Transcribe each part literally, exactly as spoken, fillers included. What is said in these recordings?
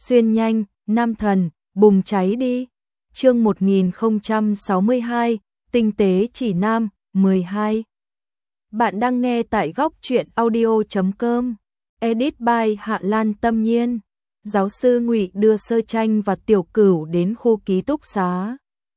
xuyên nhanh, nam thần, bùng cháy đi. Chương một nghìn không trăm sáu mươi hai, tinh tế chỉ nam, mười hai. Bạn đang nghe tại góc truyện audio chấm com. Edit by Hạ Lan Tâm Nhiên. Giáo sư Ngụy đưa Sơ Tranh và Tiểu Cửu đến khu ký túc xá.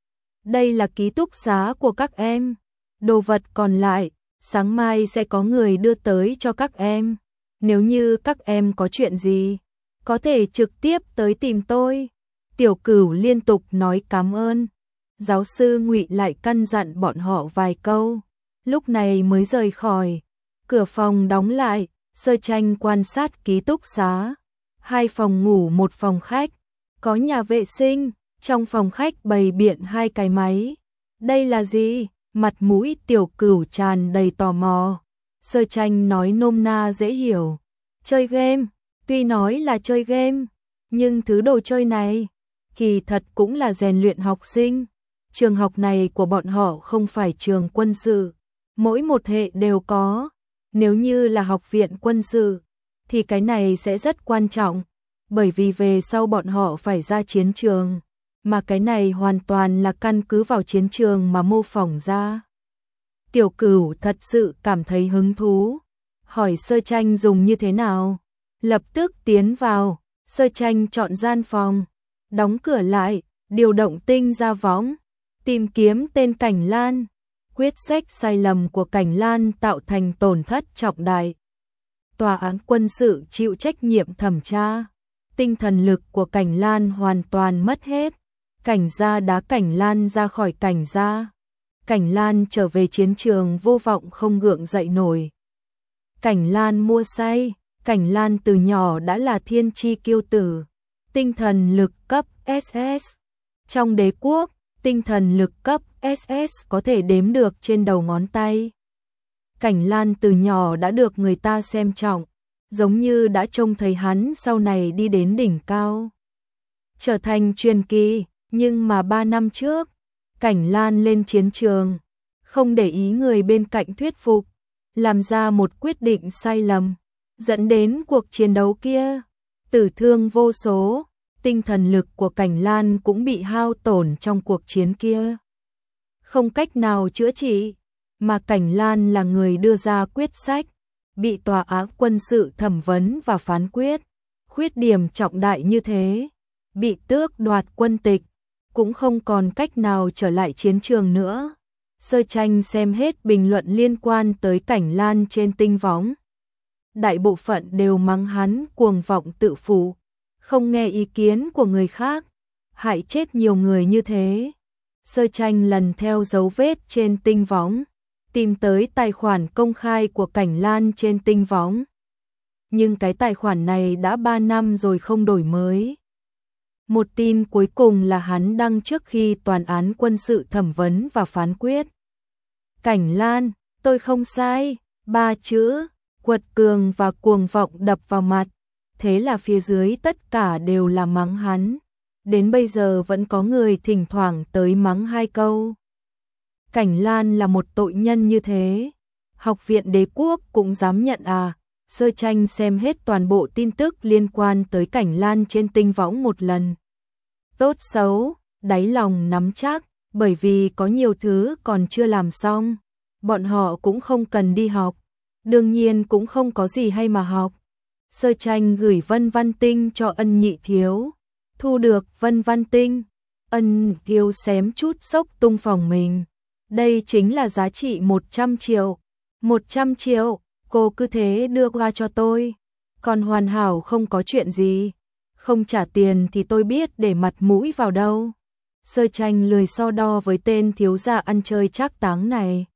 Đây là ký túc xá của các em. Đồ vật còn lại, sáng mai sẽ có người đưa tới cho các em. Nếu như các em có chuyện gì, có thể trực tiếp tới tìm tôi. Tiểu Cửu liên tục nói cảm ơn. Giáo sư Ngụy lại căn dặn bọn họ vài câu, lúc này mới rời khỏi. Cửa phòng đóng lại, Sơ Tranh quan sát ký túc xá. Hai phòng ngủ một phòng khách, có nhà vệ sinh, trong phòng khách bày biện hai cái máy. Đây là gì? Mặt mũi Tiểu Cửu tràn đầy tò mò. Sơ Tranh nói nôm na dễ hiểu. Chơi game, tuy nói là chơi game, nhưng thứ đồ chơi này kỳ thật cũng là rèn luyện học sinh. Trường học này của bọn họ không phải trường quân sự, mỗi một hệ đều có. Nếu như là học viện quân sự, thì cái này sẽ rất quan trọng, bởi vì về sau bọn họ phải ra chiến trường, mà cái này hoàn toàn là căn cứ vào chiến trường mà mô phỏng ra. Tiểu Cửu thật sự cảm thấy hứng thú, hỏi Sơ Tranh dùng như thế nào. Lập tức tiến vào, Sơ Tranh chọn gian phòng, đóng cửa lại, điều động tinh ra võng, tìm kiếm tên Cảnh Lan. Quyết sách sai lầm của Cảnh Lan tạo thành tổn thất trọng đại. Tòa án quân sự chịu trách nhiệm thẩm tra. Tinh thần lực của Cảnh Lan hoàn toàn mất hết. Cảnh gia đá Cảnh Lan ra khỏi Cảnh gia. Cảnh Lan trở về chiến trường vô vọng không gượng dậy nổi. Cảnh Lan mua say. Cảnh Lan từ nhỏ đã là thiên chi kiêu tử. Tinh thần lực cấp ét ét. Trong đế quốc, tinh thần lực cấp ét ét có thể đếm được trên đầu ngón tay. Cảnh Lan từ nhỏ đã được người ta xem trọng, giống như đã trông thấy hắn sau này đi đến đỉnh cao, trở thành truyền kỳ. Nhưng mà ba năm trước, Cảnh Lan lên chiến trường, không để ý người bên cạnh thuyết phục, làm ra một quyết định sai lầm, dẫn đến cuộc chiến đấu kia tử thương vô số. Tinh thần lực của Cảnh Lan cũng bị hao tổn trong cuộc chiến kia, không cách nào chữa trị, mà Cảnh Lan là người đưa ra quyết sách, bị tòa án quân sự thẩm vấn và phán quyết. Khuyết điểm trọng đại như thế, bị tước đoạt quân tịch, cũng không còn cách nào trở lại chiến trường nữa. Sơ Tranh xem hết bình luận liên quan tới Cảnh Lan trên tinh võng. Đại bộ phận đều mắng hắn cuồng vọng tự phụ, không nghe ý kiến của người khác, hại chết nhiều người như thế. Sơ Tranh lần theo dấu vết trên tinh võng, tìm tới tài khoản công khai của Cảnh Lan trên tinh võng. Nhưng cái tài khoản này đã ba năm rồi không đổi mới. Một tin cuối cùng là hắn đăng trước khi toàn án quân sự thẩm vấn và phán quyết. Cảnh Lan, tôi không sai, ba chữ, quật cường và cuồng vọng đập vào mặt. Thế là phía dưới tất cả đều là mắng hắn. Đến bây giờ vẫn có người thỉnh thoảng tới mắng hai câu. Cảnh Lan là một tội nhân như thế, học viện đế quốc cũng dám nhận à? Sơ Tranh xem hết toàn bộ tin tức liên quan tới Cảnh Lan trên tinh võng một lần. Tốt xấu, đáy lòng nắm chắc, bởi vì có nhiều thứ còn chưa làm xong. Bọn họ cũng không cần đi học, đương nhiên cũng không có gì hay mà học. Sơ Tranh gửi Vân Văn Tinh cho Ân Nhị Thiếu. Thu được Vân Văn Tinh, Ân Thiếu xém chút sốc tung phòng mình. Đây chính là giá trị một trăm triệu. một trăm triệu, cô cứ thế đưa qua cho tôi. Còn hoàn hảo không có chuyện gì. Không trả tiền thì tôi biết để mặt mũi vào đâu. Sơ Tranh lười so đo với tên thiếu gia ăn chơi trác táng này.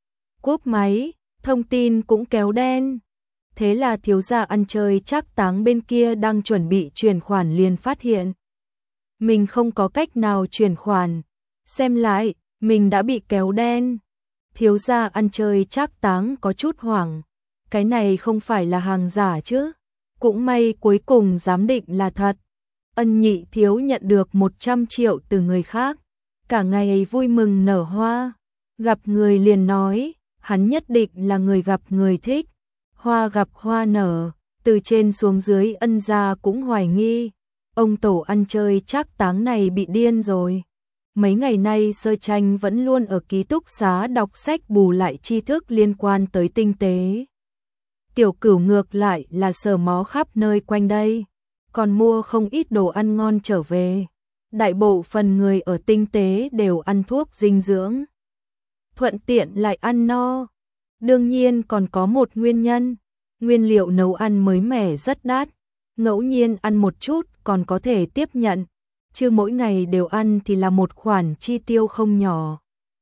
Cúp máy, thông tin cũng kéo đen. Thế là thiếu gia ăn chơi trác táng bên kia đang chuẩn bị chuyển khoản liền phát hiện mình không có cách nào chuyển khoản. Xem lại, mình đã bị kéo đen. Thiếu gia ăn chơi trác táng có chút hoảng. Cái này không phải là hàng giả chứ? Cũng may cuối cùng giám định là thật. Ân Nhị Thiếu nhận được một trăm triệu từ người khác. Cả ngày vui mừng nở hoa. Gặp người liền nói, hắn nhất định là người gặp người thích. Hoa gặp hoa nở, từ trên xuống dưới Ân gia cũng hoài nghi. Ông tổ ăn chơi trác táng này bị điên rồi. Mấy ngày nay Sơ Tranh vẫn luôn ở ký túc xá đọc sách bù lại tri thức liên quan tới tinh tế. Tiểu Cửu ngược lại là sờ mó khắp nơi quanh đây, còn mua không ít đồ ăn ngon trở về. Đại bộ phần người ở tinh tế đều ăn thuốc dinh dưỡng, thuận tiện lại ăn no. Đương nhiên còn có một nguyên nhân, nguyên liệu nấu ăn mới mẻ rất đắt, ngẫu nhiên ăn một chút còn có thể tiếp nhận, chứ mỗi ngày đều ăn thì là một khoản chi tiêu không nhỏ.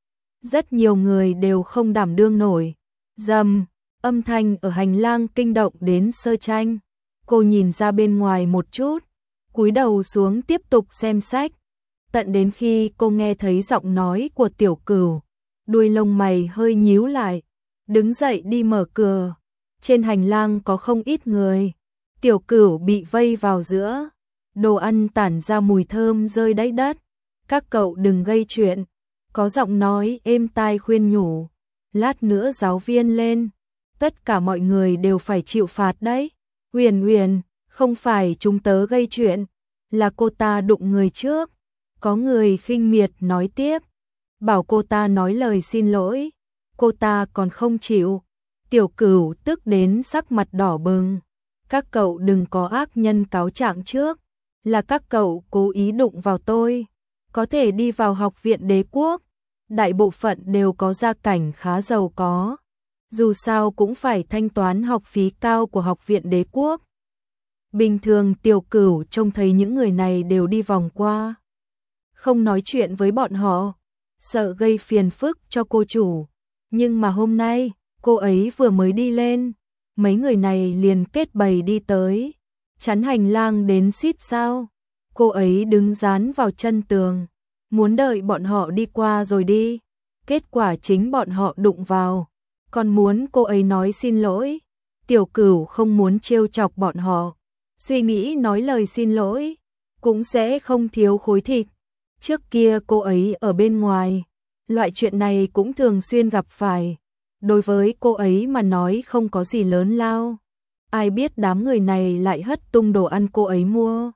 Rất nhiều người đều không đảm đương nổi. Rầm, âm thanh ở hành lang kinh động đến Sơ Tranh. Cô nhìn ra bên ngoài một chút, cúi đầu xuống tiếp tục xem sách. Tận đến khi cô nghe thấy giọng nói của Tiểu Cửu, đuôi lông mày hơi nhíu lại, đứng dậy đi mở cửa. Trên hành lang có không ít người. Tiểu Cửu bị vây vào giữa, đồ ăn tản ra mùi thơm rơi đầy đất. Các cậu đừng gây chuyện, có giọng nói êm tai khuyên nhủ. Lát nữa giáo viên lên, tất cả mọi người đều phải chịu phạt đấy. Huyền Huyền, không phải chúng tớ gây chuyện, là cô ta đụng người trước. Có người khinh miệt nói tiếp, bảo cô ta nói lời xin lỗi, cô ta còn không chịu. Tiểu Cửu tức đến sắc mặt đỏ bừng. Các cậu đừng có ác nhân cáo trạng trước, là các cậu cố ý đụng vào tôi. Có thể đi vào học viện đế quốc, đại bộ phận đều có gia cảnh khá giàu có, dù sao cũng phải thanh toán học phí cao của học viện đế quốc. Bình thường Tiểu Cửu trông thấy những người này đều đi vòng qua, không nói chuyện với bọn họ, sợ gây phiền phức cho cô chủ. Nhưng mà hôm nay, cô ấy vừa mới đi lên, mấy người này liền kết bầy đi tới, chắn hành lang đến xít sao. Cô ấy đứng dán vào chân tường, muốn đợi bọn họ đi qua rồi đi. Kết quả chính bọn họ đụng vào, còn muốn cô ấy nói xin lỗi. Tiểu Cửu không muốn trêu chọc bọn họ, suy nghĩ nói lời xin lỗi cũng sẽ không thiếu khối thịt. Trước kia cô ấy ở bên ngoài, loại chuyện này cũng thường xuyên gặp phải. Đối với cô ấy mà nói không có gì lớn lao. Ai biết đám người này lại hất tung đồ ăn cô ấy mua.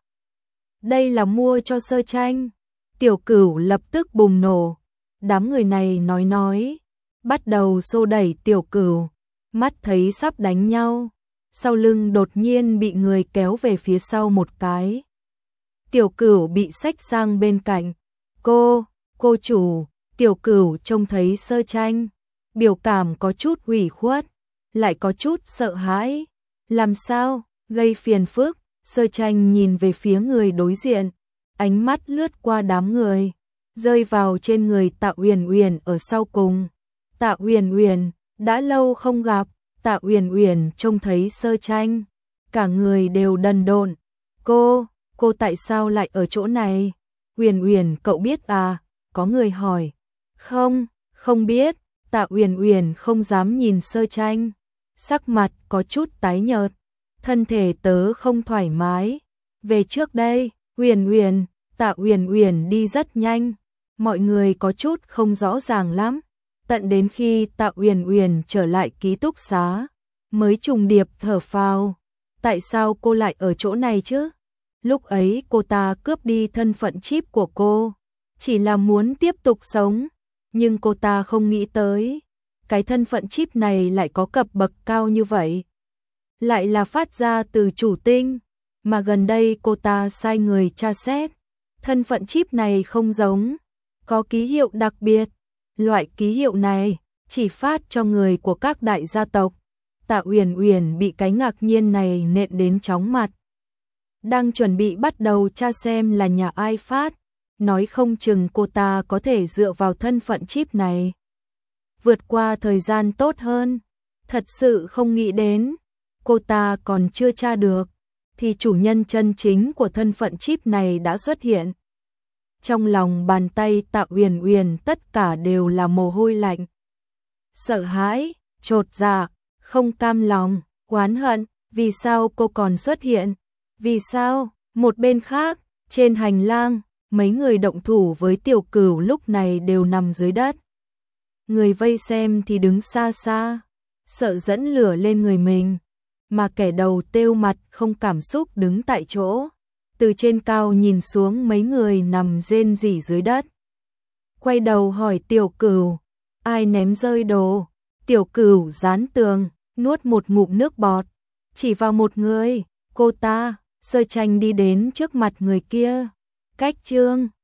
Đây là mua cho Sơ Tranh. Tiểu Cửu lập tức bùng nổ. Đám người này nói nói, bắt đầu xô đẩy Tiểu Cửu, mắt thấy sắp đánh nhau. Sau lưng đột nhiên bị người kéo về phía sau một cái. Tiểu Cửu bị xách sang bên cạnh. Cô, cô chủ. Tiểu Cửu trông thấy Sơ Tranh, biểu cảm có chút ủy khuất, lại có chút sợ hãi. Làm sao, gây phiền phức? Sơ Tranh nhìn về phía người đối diện, ánh mắt lướt qua đám người, rơi vào trên người Tạ Uyển Uyển ở sau cùng. Tạ Uyển Uyển, đã lâu không gặp. Tạ Uyển Uyển trông thấy Sơ Tranh, cả người đều đần độn. Cô, cô tại sao lại ở chỗ này? Uyển Uyển, cậu biết à? Có người hỏi. Không, không biết. Tạ Uyển Uyển không dám nhìn Sơ Tranh, sắc mặt có chút tái nhợt, thân thể tớ không thoải mái. Về trước đây. Uyển Uyển. Tạ Uyển Uyển đi rất nhanh, mọi người có chút không rõ ràng lắm. Tận đến khi Tạ Uyển Uyển trở lại ký túc xá, mới trùng điệp thở phào. Tại sao cô lại ở chỗ này chứ? Lúc ấy cô ta cướp đi thân phận chip của cô, chỉ là muốn tiếp tục sống. Nhưng cô ta không nghĩ tới, cái thân phận chip này lại có cấp bậc cao như vậy. Lại là phát ra từ chủ tinh, mà gần đây cô ta sai người tra xét. Thân phận chip này không giống, có ký hiệu đặc biệt. Loại ký hiệu này chỉ phát cho người của các đại gia tộc. Tạ Uyển Uyển bị cái ngạc nhiên này nện đến chóng mặt. Đang chuẩn bị bắt đầu tra xem là nhà ai phát, nói không chừng cô ta có thể dựa vào thân phận chip này vượt qua thời gian tốt hơn. Thật sự không nghĩ đến, cô ta còn chưa tra được, thì chủ nhân chân chính của thân phận chip này đã xuất hiện. Trong lòng bàn tay Tạ Uyển Uyển tất cả đều là mồ hôi lạnh. Sợ hãi, chột dạ, không cam lòng, oán hận, vì sao cô còn xuất hiện? Vì sao? Một bên khác, trên hành lang, mấy người động thủ với Tiểu Cửu lúc này đều nằm dưới đất. Người vây xem thì đứng xa xa, sợ dẫn lửa lên người mình, mà kẻ đầu têu mặt không cảm xúc đứng tại chỗ. từ trên cao nhìn xuống mấy người nằm rên rỉ dưới đất. Quay đầu hỏi Tiểu Cửu, ai ném rơi đồ? Tiểu Cửu dán tường, nuốt một ngụm nước bọt, chỉ vào một người, cô ta, giơ tranh đi đến trước mặt người kia. Cách Trương